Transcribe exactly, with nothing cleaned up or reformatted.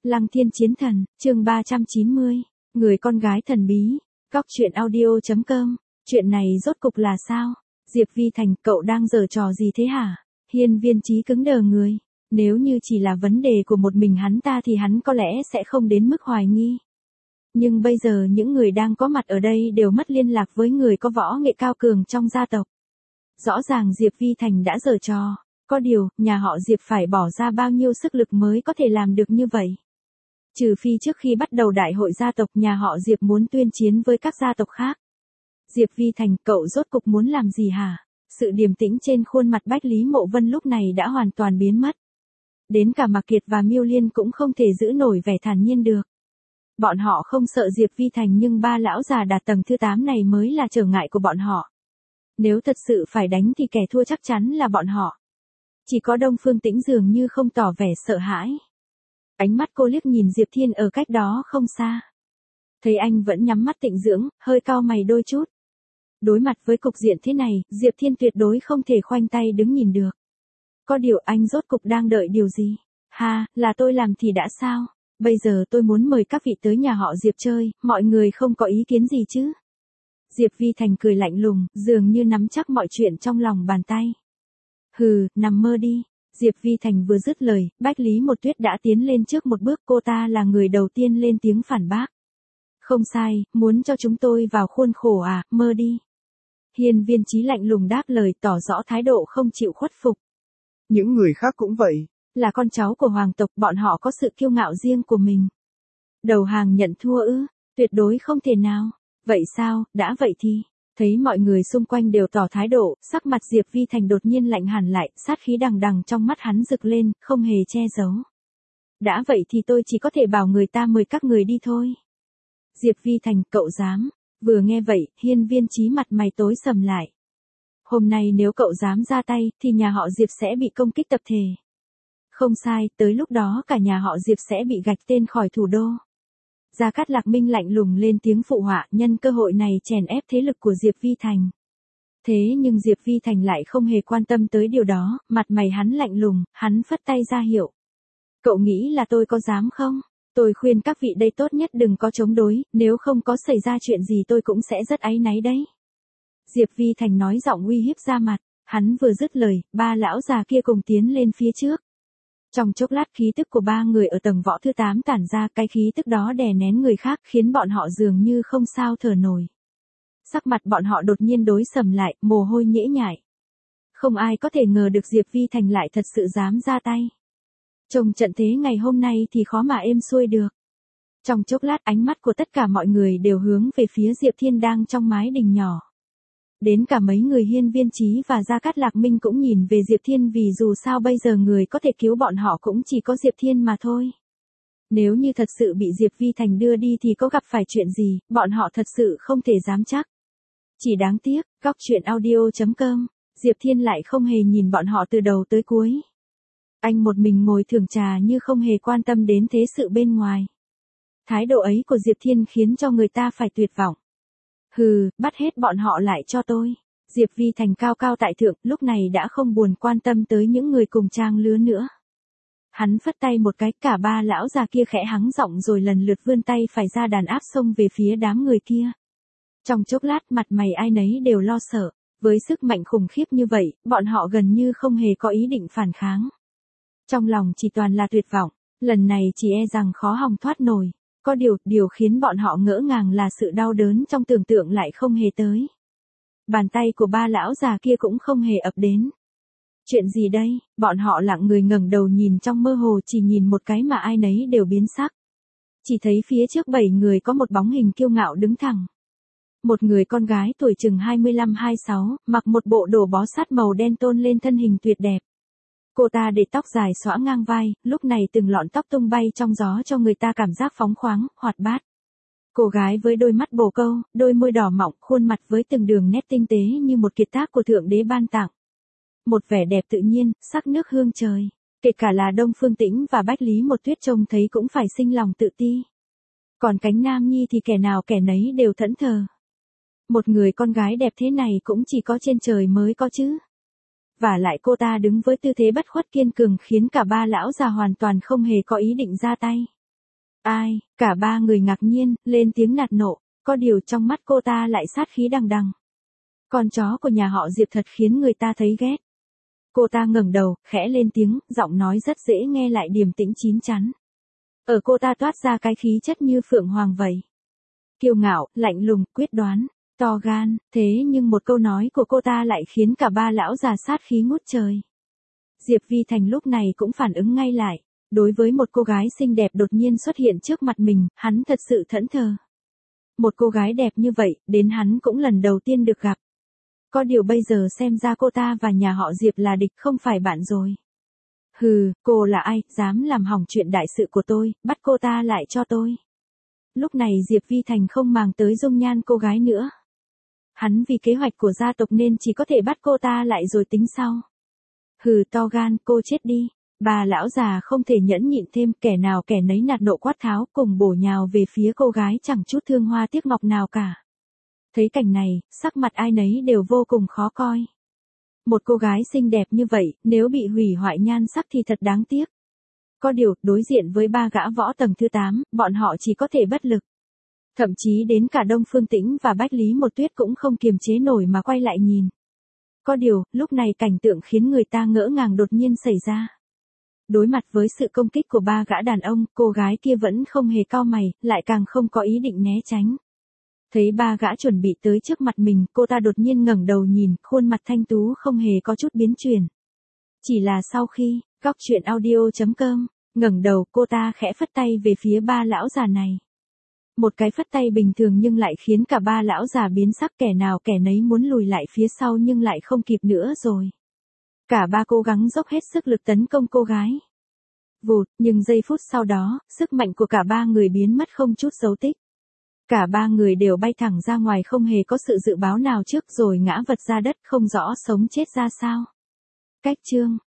Lăng Thiên Chiến Thần, chương ba trăm chín mươi, người con gái thần bí, Cóc truyện audio chấm com, chuyện này rốt cục là sao? Diệp Vi Thành, cậu đang giở trò gì thế hả? Hiên Viên Chí cứng đờ người, nếu như chỉ là vấn đề của một mình hắn ta thì hắn có lẽ sẽ không đến mức hoài nghi. Nhưng bây giờ những người đang có mặt ở đây đều mất liên lạc với người có võ nghệ cao cường trong gia tộc. Rõ ràng Diệp Vi Thành đã giở trò, có điều, nhà họ Diệp phải bỏ ra bao nhiêu sức lực mới có thể làm được như vậy. Trừ phi trước khi bắt đầu đại hội gia tộc nhà họ Diệp muốn tuyên chiến với các gia tộc khác. Diệp Vi Thành, cậu rốt cục muốn làm gì hả? Sự điềm tĩnh trên khuôn mặt Bách Lý Mộ Vân lúc này đã hoàn toàn biến mất. Đến cả Mạc Kiệt và Miêu Liên cũng không thể giữ nổi vẻ thản nhiên được. Bọn họ không sợ Diệp Vi Thành nhưng ba lão già đạt tầng thứ tám này mới là trở ngại của bọn họ. Nếu thật sự phải đánh thì kẻ thua chắc chắn là bọn họ. Chỉ có Đông Phương Tĩnh dường như không tỏ vẻ sợ hãi. Ánh mắt cô liếc nhìn Diệp Thiên ở cách đó không xa. Thấy anh vẫn nhắm mắt tĩnh dưỡng, hơi cau mày đôi chút. Đối mặt với cục diện thế này, Diệp Thiên tuyệt đối không thể khoanh tay đứng nhìn được. Có điều anh rốt cục đang đợi điều gì? Ha, là tôi làm thì đã sao? Bây giờ tôi muốn mời các vị tới nhà họ Diệp chơi, mọi người không có ý kiến gì chứ? Diệp Vi Thành cười lạnh lùng, dường như nắm chắc mọi chuyện trong lòng bàn tay. Hừ, nằm mơ đi. Diệp Vi Thành vừa dứt lời, Bách Lý Một Tuyết đã tiến lên trước một bước, cô ta là người đầu tiên lên tiếng phản bác. Không sai, muốn cho chúng tôi vào khuôn khổ à, mơ đi. Hiên Viên Chí lạnh lùng đáp lời, tỏ rõ thái độ không chịu khuất phục. Những người khác cũng vậy. Là con cháu của hoàng tộc, bọn họ có sự kiêu ngạo riêng của mình. Đầu hàng nhận thua ư? Tuyệt đối không thể nào. Vậy sao, đã vậy thì... Thấy mọi người xung quanh đều tỏ thái độ, sắc mặt Diệp Vi Thành đột nhiên lạnh hẳn lại, sát khí đằng đằng trong mắt hắn rực lên, không hề che giấu. Đã vậy thì tôi chỉ có thể bảo người ta mời các người đi thôi. Diệp Vi Thành, cậu dám. Vừa nghe vậy, Hiên Viên Chí mặt mày tối sầm lại. Hôm nay nếu cậu dám ra tay, thì nhà họ Diệp sẽ bị công kích tập thể. Không sai, tới lúc đó cả nhà họ Diệp sẽ bị gạch tên khỏi thủ đô. Gia Cát Lạc Minh lạnh lùng lên tiếng phụ họa, nhân cơ hội này chèn ép thế lực của Diệp Vi Thành. Thế nhưng Diệp Vi Thành lại không hề quan tâm tới điều đó, mặt mày hắn lạnh lùng, hắn phất tay ra hiệu. Cậu nghĩ là tôi có dám không? Tôi khuyên các vị đây tốt nhất đừng có chống đối, nếu không có xảy ra chuyện gì tôi cũng sẽ rất áy náy đấy. Diệp Vi Thành nói giọng uy hiếp ra mặt, hắn vừa dứt lời, ba lão già kia cùng tiến lên phía trước. Trong chốc lát khí tức của ba người ở tầng võ thứ tám tản ra, cái khí tức đó đè nén người khác khiến bọn họ dường như không sao thở nổi. Sắc mặt bọn họ đột nhiên đối sầm lại, mồ hôi nhễ nhại. Không ai có thể ngờ được Diệp Vi Thành lại thật sự dám ra tay. Trông trận thế ngày hôm nay thì khó mà êm xuôi được. Trong chốc lát ánh mắt của tất cả mọi người đều hướng về phía Diệp Thiên đang trong mái đình nhỏ. Đến cả mấy người Hiên Viên Chí và Gia Cát Lạc Minh cũng nhìn về Diệp Thiên vì dù sao bây giờ người có thể cứu bọn họ cũng chỉ có Diệp Thiên mà thôi. Nếu như thật sự bị Diệp Vi Thành đưa đi thì có gặp phải chuyện gì, bọn họ thật sự không thể dám chắc. Chỉ đáng tiếc, Cóc truyện audio chấm com, Diệp Thiên lại không hề nhìn bọn họ từ đầu tới cuối. Anh một mình ngồi thưởng trà như không hề quan tâm đến thế sự bên ngoài. Thái độ ấy của Diệp Thiên khiến cho người ta phải tuyệt vọng. Hừ, bắt hết bọn họ lại cho tôi. Diệp Vi Thành cao cao tại thượng, lúc này đã không buồn quan tâm tới những người cùng trang lứa nữa. Hắn phất tay một cái, cả ba lão già kia khẽ hắng giọng rồi lần lượt vươn tay phải ra đàn áp xông về phía đám người kia. Trong chốc lát mặt mày ai nấy đều lo sợ, với sức mạnh khủng khiếp như vậy, bọn họ gần như không hề có ý định phản kháng. Trong lòng chỉ toàn là tuyệt vọng, lần này chỉ e rằng khó hòng thoát nổi. Có điều, điều khiến bọn họ ngỡ ngàng là sự đau đớn trong tưởng tượng lại không hề tới. Bàn tay của ba lão già kia cũng không hề ập đến. Chuyện gì đây? Bọn họ lặng người ngẩng đầu nhìn trong mơ hồ, chỉ nhìn một cái mà ai nấy đều biến sắc. Chỉ thấy phía trước bảy người có một bóng hình kiêu ngạo đứng thẳng. Một người con gái tuổi chừng hai mươi lăm hai mươi sáu, mặc một bộ đồ bó sát màu đen tôn lên thân hình tuyệt đẹp. Cô ta để tóc dài xõa ngang vai, lúc này từng lọn tóc tung bay trong gió cho người ta cảm giác phóng khoáng, hoạt bát. Cô gái với đôi mắt bồ câu, đôi môi đỏ mọng, khuôn mặt với từng đường nét tinh tế như một kiệt tác của Thượng Đế ban tặng. Một vẻ đẹp tự nhiên, sắc nước hương trời. Kể cả là Đông Phương Tĩnh và Bách Lý Một Tuyết trông thấy cũng phải sinh lòng tự ti. Còn cánh nam nhi thì kẻ nào kẻ nấy đều thẫn thờ. Một người con gái đẹp thế này cũng chỉ có trên trời mới có chứ. Và lại cô ta đứng với tư thế bất khuất kiên cường khiến cả ba lão già hoàn toàn không hề có ý định ra tay. Ai, cả ba người ngạc nhiên, lên tiếng nạt nộ, có điều trong mắt cô ta lại sát khí đằng đằng. Con chó của nhà họ Diệp thật khiến người ta thấy ghét. Cô ta ngẩng đầu, khẽ lên tiếng, giọng nói rất dễ nghe lại điềm tĩnh chín chắn. Ở cô ta toát ra cái khí chất như phượng hoàng vậy. Kiêu ngạo, lạnh lùng, quyết đoán, to gan, thế nhưng một câu nói của cô ta lại khiến cả ba lão già sát khí ngút trời. Diệp Vi Thành lúc này cũng phản ứng ngay lại. Đối với một cô gái xinh đẹp đột nhiên xuất hiện trước mặt mình, hắn thật sự thẫn thờ. Một cô gái đẹp như vậy, đến hắn cũng lần đầu tiên được gặp. Có điều bây giờ xem ra cô ta và nhà họ Diệp là địch không phải bạn rồi. Hừ, cô là ai, dám làm hỏng chuyện đại sự của tôi, bắt cô ta lại cho tôi. Lúc này Diệp Vi Thành không màng tới dung nhan cô gái nữa. Hắn vì kế hoạch của gia tộc nên chỉ có thể bắt cô ta lại rồi tính sau. Hừ, to gan, cô chết đi. Bà lão già không thể nhẫn nhịn thêm, kẻ nào kẻ nấy nạt nộ quát tháo cùng bổ nhào về phía cô gái chẳng chút thương hoa tiếc ngọc nào cả. Thấy cảnh này, sắc mặt ai nấy đều vô cùng khó coi. Một cô gái xinh đẹp như vậy, nếu bị hủy hoại nhan sắc thì thật đáng tiếc. Có điều, đối diện với ba gã võ tầng thứ tám, bọn họ chỉ có thể bất lực. Thậm chí đến cả Đông Phương Tĩnh và Bách Lý Một Tuyết cũng không kiềm chế nổi mà quay lại nhìn. Có điều, lúc này cảnh tượng khiến người ta ngỡ ngàng đột nhiên xảy ra. Đối mặt với sự công kích của ba gã đàn ông, cô gái kia vẫn không hề cau mày, lại càng không có ý định né tránh. Thấy ba gã chuẩn bị tới trước mặt mình, cô ta đột nhiên ngẩng đầu nhìn, khuôn mặt thanh tú không hề có chút biến chuyển. Chỉ là sau khi, góc truyện audio chấm com, ngẩng đầu cô ta khẽ phất tay về phía ba lão già này. Một cái phất tay bình thường nhưng lại khiến cả ba lão già biến sắc, kẻ nào kẻ nấy muốn lùi lại phía sau nhưng lại không kịp nữa rồi. Cả ba cố gắng dốc hết sức lực tấn công cô gái. Vụt, nhưng giây phút sau đó, sức mạnh của cả ba người biến mất không chút dấu tích. Cả ba người đều bay thẳng ra ngoài không hề có sự dự báo nào trước rồi ngã vật ra đất không rõ sống chết ra sao. Cách chương